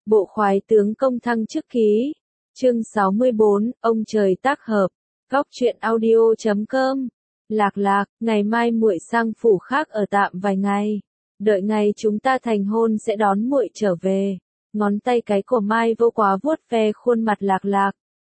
Bộ khoái tướng công thăng chức ký. Chương 64, ông trời tác hợp. Góc truyện audio.com. Lạc Lạc, ngày mai muội sang phủ khác ở tạm vài ngày. Đợi ngày chúng ta thành hôn sẽ đón muội trở về. Ngón tay cái của Mai Vô Quá vuốt ve khuôn mặt Lạc Lạc.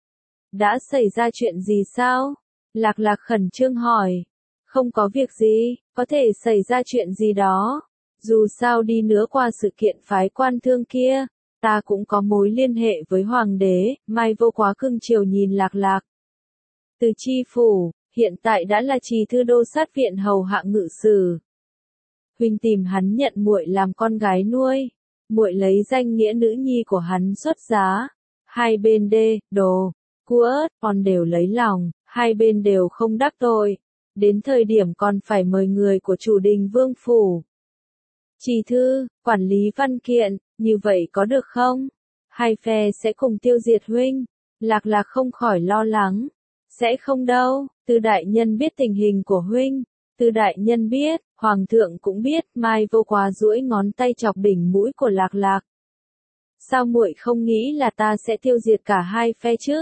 Đã xảy ra chuyện gì sao? Lạc Lạc khẩn trương hỏi. Không có việc gì, có thể xảy ra chuyện gì đó. Dù sao đi nữa qua sự kiện phái quan thương kia, ta cũng có mối liên hệ với hoàng đế. Mai Vô Quá cưng chiều nhìn Lạc Lạc. Từ chi phủ, hiện tại đã là trì thư đô sát viện hầu hạ ngự sử. Huynh tìm hắn nhận muội làm con gái nuôi. Muội lấy danh nghĩa nữ nhi của hắn xuất giá. Hai bên đồ, cua ớt, con đều lấy lòng, hai bên đều không đắc tội. Đến thời điểm còn phải mời người của chủ đình vương phủ. Trì thư, quản lý văn kiện, như vậy có được không? Hai phe sẽ cùng tiêu diệt huynh. Lạc Lạc không khỏi lo lắng. Sẽ không đâu, Tư đại nhân biết tình hình của huynh. Tư đại nhân biết, hoàng thượng cũng biết. Mai Vô Quá duỗi ngón tay chọc đỉnh mũi của Lạc Lạc. Sao muội không nghĩ là ta sẽ tiêu diệt cả hai phe chứ?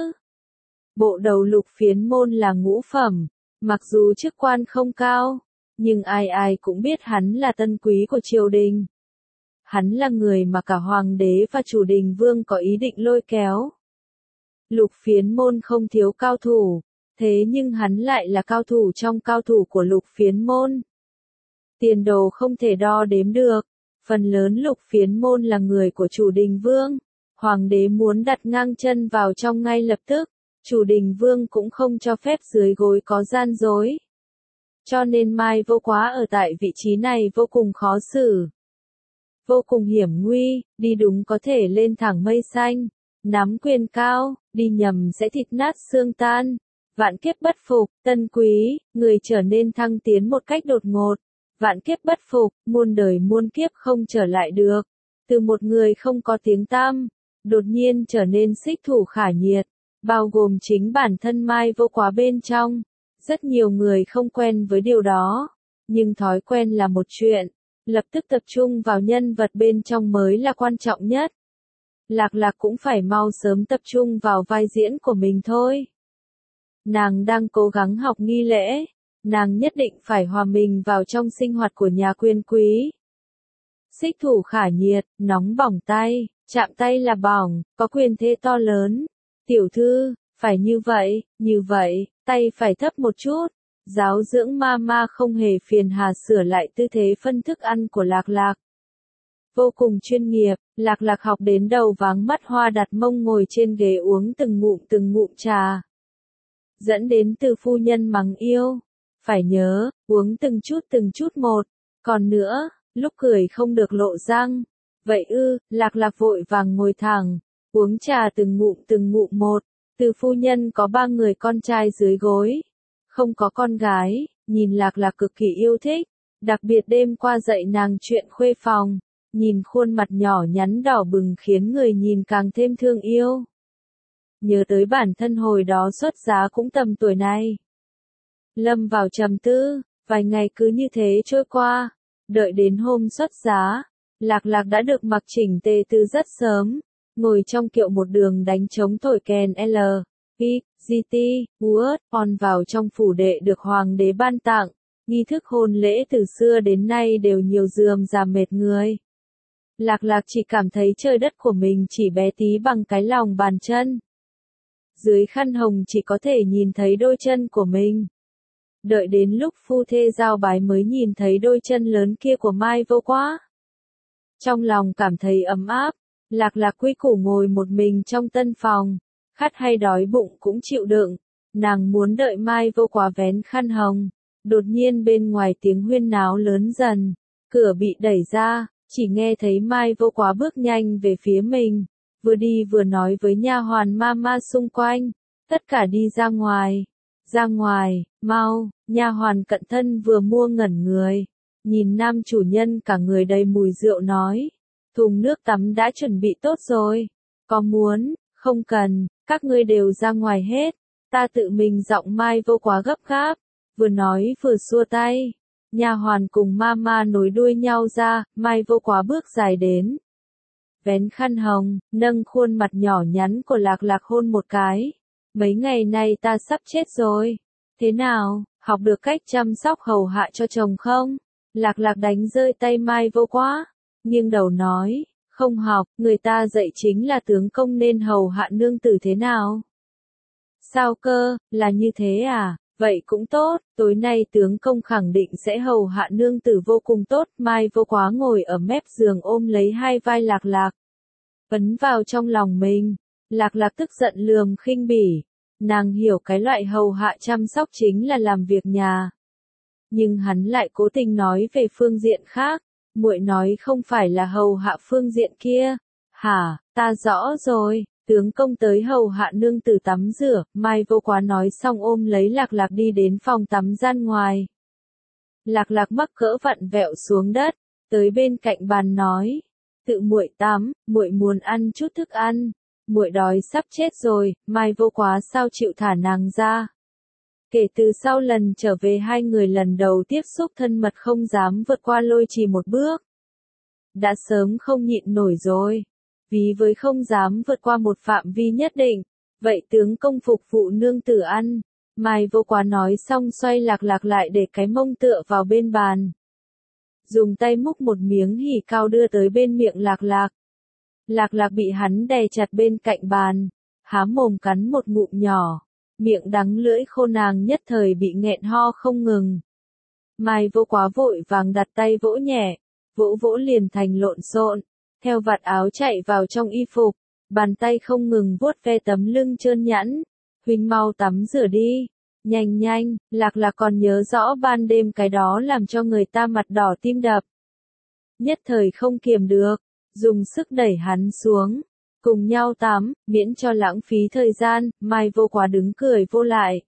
Bộ đầu Lục Phiến Môn là ngũ phẩm, mặc dù chức quan không cao, nhưng ai ai cũng biết hắn là tân quý của triều đình. Hắn là người mà cả hoàng đế và chủ đình vương có ý định lôi kéo. Lục Phiến Môn không thiếu cao thủ, thế nhưng hắn lại là cao thủ trong cao thủ của Lục Phiến Môn. Tiền đồ không thể đo đếm được, phần lớn Lục Phiến Môn là người của chủ đình vương. Hoàng đế muốn đặt ngang chân vào trong ngay lập tức, chủ đình vương cũng không cho phép dưới gối có gian dối. Cho nên Mai Vô Quá ở tại vị trí này vô cùng khó xử. Vô cùng hiểm nguy, đi đúng có thể lên thẳng mây xanh, nắm quyền cao, đi nhầm sẽ thịt nát xương tan. Vạn kiếp bất phục, tân quý, người trở nên thăng tiến một cách đột ngột. Vạn kiếp bất phục, muôn đời muôn kiếp không trở lại được. Từ một người không có tiếng tăm, đột nhiên trở nên xích thủ khả nhiệt, bao gồm chính bản thân Mai Vô Quá bên trong. Rất nhiều người không quen với điều đó, nhưng thói quen là một chuyện, lập tức tập trung vào nhân vật bên trong mới là quan trọng nhất. Lạc Lạc cũng phải mau sớm tập trung vào vai diễn của mình thôi. Nàng đang cố gắng học nghi lễ, nàng nhất định phải hòa mình vào trong sinh hoạt của nhà quyền quý. Xích thủ khả nhiệt, nóng bỏng tay, chạm tay là bỏng, có quyền thế to lớn. Tiểu thư, phải như vậy, tay phải thấp một chút. Giáo dưỡng ma không hề phiền hà sửa lại tư thế phân thức ăn của Lạc Lạc. Vô cùng chuyên nghiệp, Lạc Lạc học đến đầu váng mắt hoa, đặt mông ngồi trên ghế uống từng ngụm trà. Dẫn đến từ phu nhân mắng yêu. Phải nhớ, uống từng chút một. Còn nữa, lúc cười không được lộ răng. Vậy Lạc Lạc vội vàng ngồi thẳng, uống trà từng ngụm một. Từ phu nhân có 3 người con trai dưới gối, không có con gái, nhìn Lạc Lạc cực kỳ yêu thích, đặc biệt đêm qua dạy nàng chuyện khuê phòng, nhìn khuôn mặt nhỏ nhắn đỏ bừng khiến người nhìn càng thêm thương yêu. Nhớ tới bản thân hồi đó xuất giá cũng tầm tuổi này. Lâm vào trầm tư, vài ngày cứ như thế trôi qua, đợi đến hôm xuất giá, Lạc Lạc đã được mặc chỉnh tề từ rất sớm. Ngồi trong kiệu một đường đánh trống thổi kèn on vào trong phủ đệ được hoàng đế ban tặng. Nghi thức hôn lễ từ xưa đến nay đều nhiều rườm rà mệt người. Lạc Lạc chỉ cảm thấy trời đất của mình chỉ bé tí bằng cái lòng bàn chân. Dưới khăn hồng chỉ có thể nhìn thấy đôi chân của mình. Đợi đến lúc phu thê giao bái mới nhìn thấy đôi chân lớn kia của Mai Vô Quá. Trong lòng cảm thấy ấm áp. Lạc Lạc quy củ ngồi một mình trong tân phòng, khát hay đói bụng cũng chịu đựng, nàng muốn đợi Mai Vô Quá vén khăn hồng. Đột nhiên bên ngoài tiếng huyên náo lớn dần, cửa bị đẩy ra, chỉ nghe thấy Mai Vô Quá bước nhanh về phía mình, vừa đi vừa nói với nha hoàn ma xung quanh, tất cả đi ra ngoài, mau. Nha hoàn cận thân vừa mua ngẩn người, nhìn nam chủ nhân cả người đầy mùi rượu nói. Thùng nước tắm đã chuẩn bị tốt rồi. Có muốn, không cần, các ngươi đều ra ngoài hết. Ta tự mình. Giọng Mai Vô Quá gấp gáp, vừa nói vừa xua tay. Nha hoàn cùng ma nối đuôi nhau ra, Mai Vô Quá bước dài đến. vén khăn hồng, nâng khuôn mặt nhỏ nhắn của Lạc Lạc hôn một cái. Mấy ngày nay ta sắp chết rồi. Thế nào, học được cách chăm sóc hầu hạ cho chồng không? Lạc Lạc đánh rơi tay Mai Vô Quá, nghiêng đầu nói, không học, người ta dạy chính là tướng công nên hầu hạ nương tử thế nào? Sao cơ, là như thế à? Vậy cũng tốt, tối nay tướng công khẳng định sẽ hầu hạ nương tử vô cùng tốt. Mai Vô Quá ngồi ở mép giường ôm lấy hai vai Lạc Lạc, ấn vào trong lòng mình. Lạc Lạc tức giận lườm khinh bỉ, nàng hiểu cái loại hầu hạ chăm sóc chính là làm việc nhà. Nhưng hắn lại cố tình nói về phương diện khác, muội nói không phải là hầu hạ phương diện kia. Hả, ta rõ rồi. Tướng công tới hầu hạ nương tử tắm rửa. Mai Vô Quá nói xong ôm lấy Lạc Lạc đi đến phòng tắm gian ngoài. Lạc Lạc mắc cỡ vặn vẹo xuống đất, tới bên cạnh bàn nói, tự muội tắm, muội muốn ăn chút thức ăn, muội đói sắp chết rồi. Mai Vô Quá sao chịu thả nàng ra. Kể từ sau lần trở về hai người lần đầu tiếp xúc thân mật không dám vượt qua Lôi Trì một bước. Đã sớm không nhịn nổi rồi. Ví với không dám vượt qua một phạm vi nhất định, vậy tướng công phục vụ nương tử ăn. Mai Vô Quá nói xong xoay Lạc Lạc lại để cái mông tựa vào bên bàn. Dùng tay múc một miếng hỉ cao đưa tới bên miệng Lạc Lạc. Lạc Lạc bị hắn đè chặt bên cạnh bàn, há mồm cắn một ngụm nhỏ, miệng đắng lưỡi khô, nàng nhất thời bị nghẹn ho không ngừng. Mai Vô Quá vội vàng đặt tay vỗ nhẹ, vỗ vỗ liền thành lộn xộn, theo vạt áo chạy vào trong y phục, bàn tay không ngừng vuốt ve tấm lưng trơn nhẵn. Huynh mau tắm rửa đi, nhanh nhanh. Lạc Lạc còn nhớ rõ ban đêm cái đó làm cho người ta mặt đỏ tim đập. Nhất thời không kiềm được, dùng sức đẩy hắn xuống, cùng nhau tắm, miễn cho lãng phí thời gian. Mai Vô Quá đứng cười vô lại.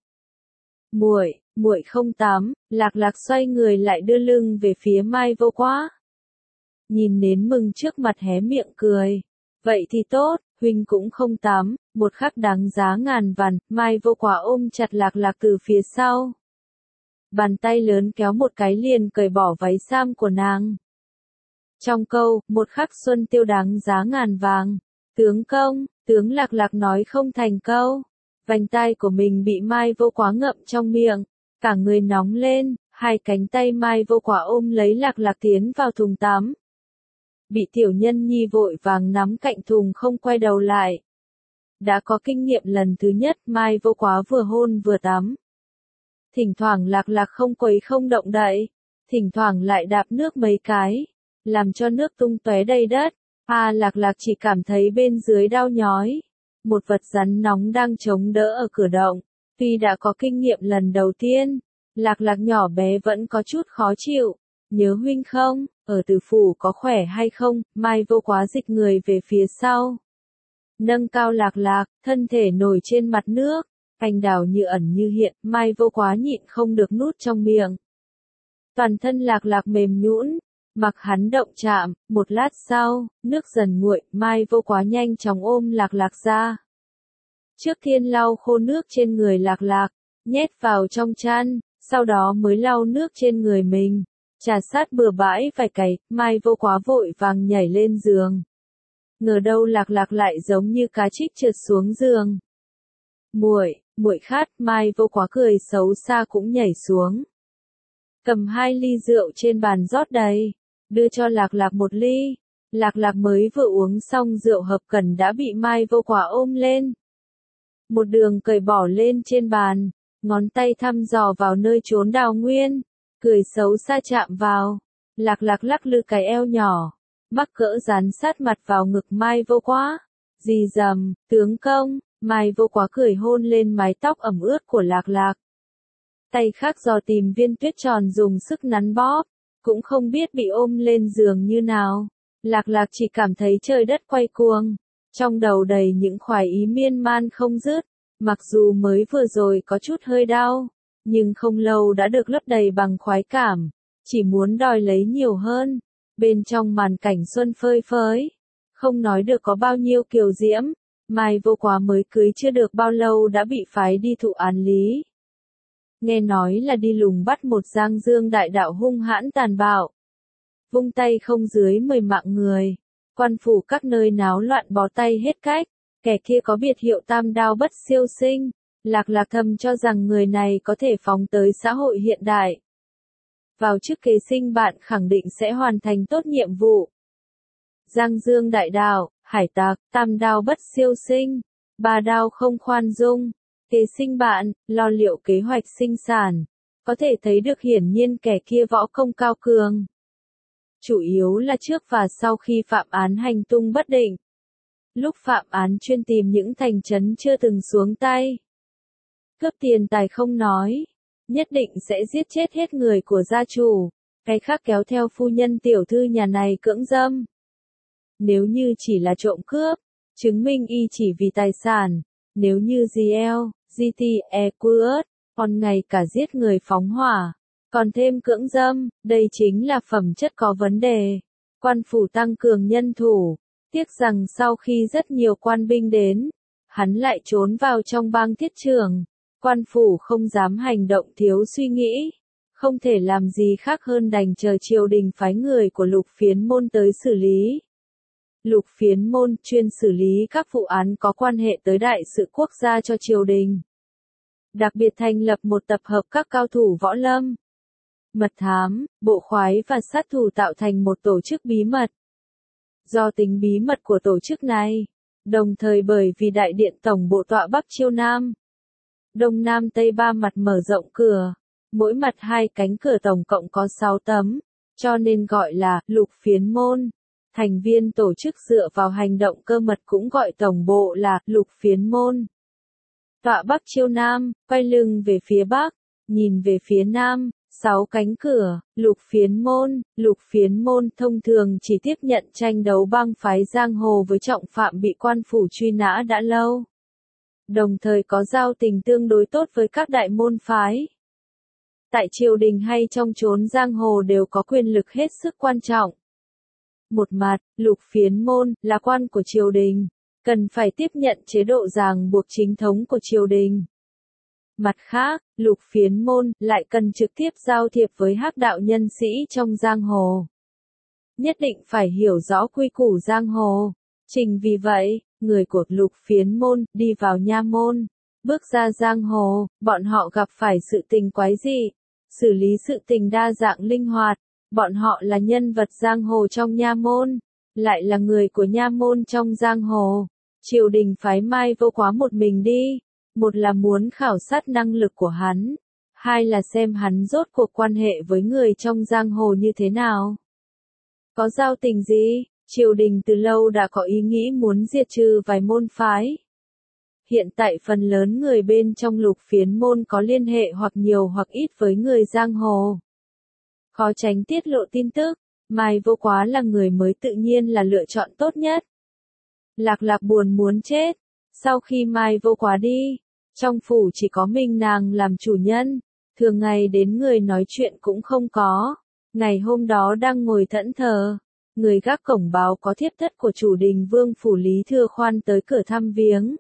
Muội không tắm. Lạc Lạc xoay người lại đưa lưng về phía Mai Vô Quá. Nhìn nến mừng trước mặt hé miệng cười. Vậy thì tốt, huynh cũng không tắm, một khắc đáng giá ngàn vàng. Mai Vô Quá ôm chặt Lạc Lạc từ phía sau. Bàn tay lớn kéo một cái liền cởi bỏ váy sam của nàng. Trong câu, một khắc xuân tiêu đáng giá ngàn vàng. Tướng công, tướng Lạc Lạc nói không thành câu. Vành tai của mình bị Mai Vô Quá ngậm trong miệng, cả người nóng lên, hai cánh tay Mai Vô Quá ôm lấy Lạc Lạc tiến vào thùng tắm. Bị tiểu nhân nhi vội vàng nắm cạnh thùng không quay đầu lại. Đã có kinh nghiệm lần thứ nhất, Mai Vô Quá vừa hôn vừa tắm. Thỉnh thoảng Lạc Lạc không quấy không động đậy, thỉnh thoảng lại đạp nước mấy cái, làm cho nước tung tóe đầy đất. Lạc Lạc chỉ cảm thấy bên dưới đau nhói. Một vật rắn nóng đang chống đỡ ở cửa động. Tuy đã có kinh nghiệm lần đầu tiên, Lạc Lạc nhỏ bé vẫn có chút khó chịu. Nhớ huynh không, ở Từ Phủ có khỏe hay không? Mai Vô Quá dịch người về phía sau, nâng cao Lạc Lạc, thân thể nổi trên mặt nước, anh đào như ẩn như hiện. Mai Vô Quá nhịn không được nuốt trong miệng. Toàn thân Lạc Lạc mềm nhũn, mặc hắn động chạm. Một lát sau, nước dần nguội, Mai Vô Quá nhanh chóng ôm Lạc Lạc ra. Trước tiên lau khô nước trên người Lạc Lạc, nhét vào trong chăn, sau đó mới lau nước trên người mình. Trà sát bừa bãi vài cái, Mai Vô Quá vội vàng nhảy lên giường. Ngờ đâu Lạc Lạc lại giống như cá trích trượt xuống giường. Muội khát. Mai Vô Quá cười xấu xa cũng nhảy xuống. Cầm 2 ly rượu trên bàn rót đầy, đưa cho Lạc Lạc 1 ly. Lạc Lạc mới vừa uống xong rượu hợp cần đã bị Mai Vô Quá ôm lên. Một đường cởi bỏ lên trên bàn, ngón tay thăm dò vào nơi chốn đào nguyên, cười xấu xa chạm vào. Lạc Lạc lắc lư cái eo nhỏ, mắc cỡ dán sát mặt vào ngực Mai Vô Quá. Rì rầm, tướng công. Mai Vô Quá cười hôn lên mái tóc ẩm ướt của Lạc Lạc. Tay khác dò tìm viên tuyết tròn dùng sức nắn bóp, cũng không biết bị ôm lên giường như nào. Lạc Lạc chỉ cảm thấy trời đất quay cuồng, trong đầu đầy những khoái ý miên man không dứt. Mặc dù mới vừa rồi có chút hơi đau, nhưng không lâu đã được lấp đầy bằng khoái cảm, chỉ muốn đòi lấy nhiều hơn. Bên trong màn cảnh xuân phơi phới, không nói được có bao nhiêu kiều diễm. Mai Vô Quá mới cưới chưa được bao lâu đã bị phái đi thụ án lý. Nghe nói là đi lùng bắt một Giang Dương đại đạo hung hãn tàn bạo, vung tay không dưới 10 mạng người. Quan phủ các nơi náo loạn bó tay hết cách, kẻ kia có biệt hiệu tam đao bất siêu sinh, Lạc Lạc thầm cho rằng người này có thể phóng tới xã hội hiện đại. Vào chức kế sinh bạn khẳng định sẽ hoàn thành tốt nhiệm vụ. Giang Dương đại đạo, hải tặc, tam đao bất siêu sinh, ba đao không khoan dung, kế sinh bạn, lo liệu kế hoạch sinh sản. Có thể thấy được hiển nhiên kẻ kia võ công cao cường. Chủ yếu là trước và sau khi phạm án hành tung bất định. Lúc phạm án chuyên tìm những thành trấn chưa từng xuống tay. Cướp tiền tài không nói, nhất định sẽ giết chết hết người của gia chủ, cái khác kéo theo phu nhân tiểu thư nhà này cưỡng dâm. Nếu như chỉ là trộm cướp, chứng minh y chỉ vì tài sản, nếu như GL, GT, EQS, còn ngày cả giết người phóng hỏa, còn thêm cưỡng dâm, đây chính là phẩm chất có vấn đề. Quan phủ tăng cường nhân thủ, tiếc rằng sau khi rất nhiều quan binh đến, hắn lại trốn vào trong bang thiết trưởng. Quan phủ không dám hành động thiếu suy nghĩ, không thể làm gì khác hơn đành chờ triều đình phái người của Lục Phiến Môn tới xử lý. Lục Phiến Môn chuyên xử lý các vụ án có quan hệ tới đại sự quốc gia cho triều đình. Đặc biệt thành lập một tập hợp các cao thủ võ lâm, mật thám, bộ khoái và sát thủ tạo thành một tổ chức bí mật. Do tính bí mật của tổ chức này, đồng thời bởi vì đại điện tổng bộ tọa Bắc Chiêu Nam, Đông Nam Tây ba mặt mở rộng cửa, mỗi mặt hai cánh cửa tổng cộng có 6 tấm, cho nên gọi là Lục Phiến Môn. Thành viên tổ chức dựa vào hành động cơ mật cũng gọi tổng bộ là Lục Phiến Môn. Tọa Bắc Chiêu Nam, quay lưng về phía Bắc, nhìn về phía Nam, 6 cánh cửa, Lục Phiến Môn. Lục Phiến Môn thông thường chỉ tiếp nhận tranh đấu bang phái giang hồ với trọng phạm bị quan phủ truy nã đã lâu. Đồng thời có giao tình tương đối tốt với các đại môn phái. Tại triều đình hay trong chốn giang hồ đều có quyền lực hết sức quan trọng. Một mặt, Lục Phiến Môn là quan của triều đình, cần phải tiếp nhận chế độ ràng buộc chính thống của triều đình. Mặt khác, Lục Phiến Môn lại cần trực tiếp giao thiệp với hắc đạo nhân sĩ trong giang hồ. Nhất định phải hiểu rõ quy củ giang hồ. Chính vì vậy, người của Lục Phiến Môn đi vào nha môn, bước ra giang hồ, bọn họ gặp phải sự tình quái dị, xử lý sự tình đa dạng linh hoạt. Bọn họ là nhân vật giang hồ trong nha môn, lại là người của nha môn trong giang hồ. Triều đình phái Mai Vô Quá một mình đi, một là muốn khảo sát năng lực của hắn, hai là xem hắn rốt cuộc quan hệ với người trong giang hồ như thế nào. Có giao tình gì? Triều đình từ lâu đã có ý nghĩ muốn diệt trừ vài môn phái. Hiện tại phần lớn người bên trong Lục Phiến Môn có liên hệ hoặc nhiều hoặc ít với người giang hồ. Khó tránh tiết lộ tin tức, Mai Vô Quá là người mới tự nhiên là lựa chọn tốt nhất. Lạc Lạc buồn muốn chết. Sau khi Mai Vô Quá đi, trong phủ chỉ có mình nàng làm chủ nhân, thường ngày đến người nói chuyện cũng không có. Ngày hôm đó đang ngồi thẫn thờ, người gác cổng báo có thiếp thất của chủ đình vương phủ Lý Thừa Khoan tới cửa thăm viếng.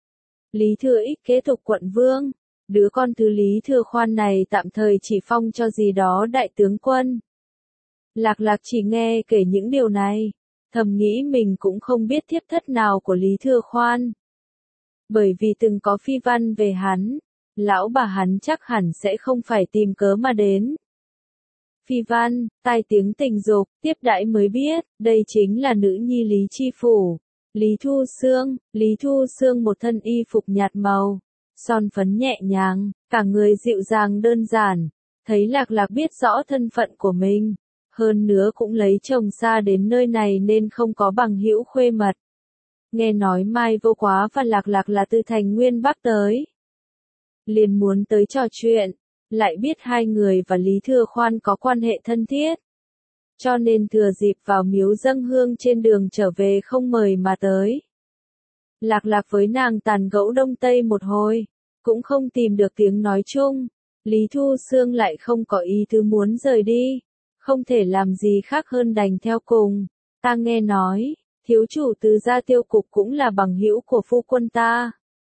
Lý Thừa Ích kế tục quận vương, đứa con thứ Lý Thừa Khoan này tạm thời chỉ phong cho gì đó đại tướng quân. Lạc Lạc chỉ nghe kể những điều này, thầm nghĩ mình cũng không biết thiếp thất nào của Lý Thừa Khoan. Bởi vì từng có phi văn về hắn, lão bà hắn chắc hẳn sẽ không phải tìm cớ mà đến. Phi văn, tai tiếng tình dục, tiếp đãi mới biết, đây chính là nữ nhi Lý Chi Phủ, Lý Thu Xương. Lý Thu Xương một thân y phục nhạt màu, son phấn nhẹ nhàng, cả người dịu dàng đơn giản, thấy Lạc Lạc biết rõ thân phận của mình, hơn nữa cũng lấy chồng xa đến nơi này nên không có bằng hữu khuê mật. Nghe nói Mai Vô Quá và Lạc Lạc là từ thành Nguyên Bắc tới, liền muốn tới trò chuyện, lại biết hai người và Lý Thừa Khoan có quan hệ thân thiết. Cho nên thừa dịp vào miếu dâng hương trên đường trở về không mời mà tới. Lạc Lạc với nàng tàn gẫu đông tây một hồi, cũng không tìm được tiếng nói chung. Lý Thu Xương lại không có ý tứ muốn rời đi, không thể làm gì khác hơn đành theo cùng. Ta nghe nói, thiếu chủ Từ gia Tiêu Cục cũng là bằng hữu của phu quân ta.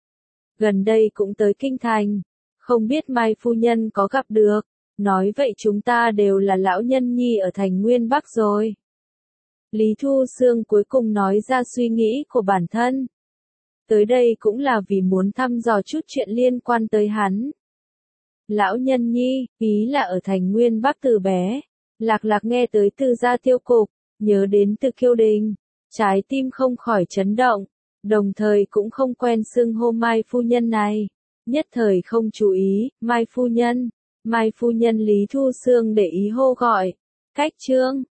Gần đây cũng tới kinh thành, không biết Mai phu nhân có gặp được, nói vậy chúng ta đều là lão nhân nhi ở thành Nguyên Bắc rồi. Lý Thu Xương cuối cùng nói ra suy nghĩ của bản thân. Tới đây cũng là vì muốn thăm dò chút chuyện liên quan tới hắn. Lão nhân nhi, ý là ở thành Nguyên Bắc từ bé. Lạc Lạc nghe tới Từ gia tiêu cục, nhớ đến Từ Kiêu Đình. Trái tim không khỏi chấn động, đồng thời cũng không quen xưng hô Mai phu nhân này. Nhất thời không chú ý, Mai phu nhân Lý Thu Xương để ý hô gọi. Cách Trương,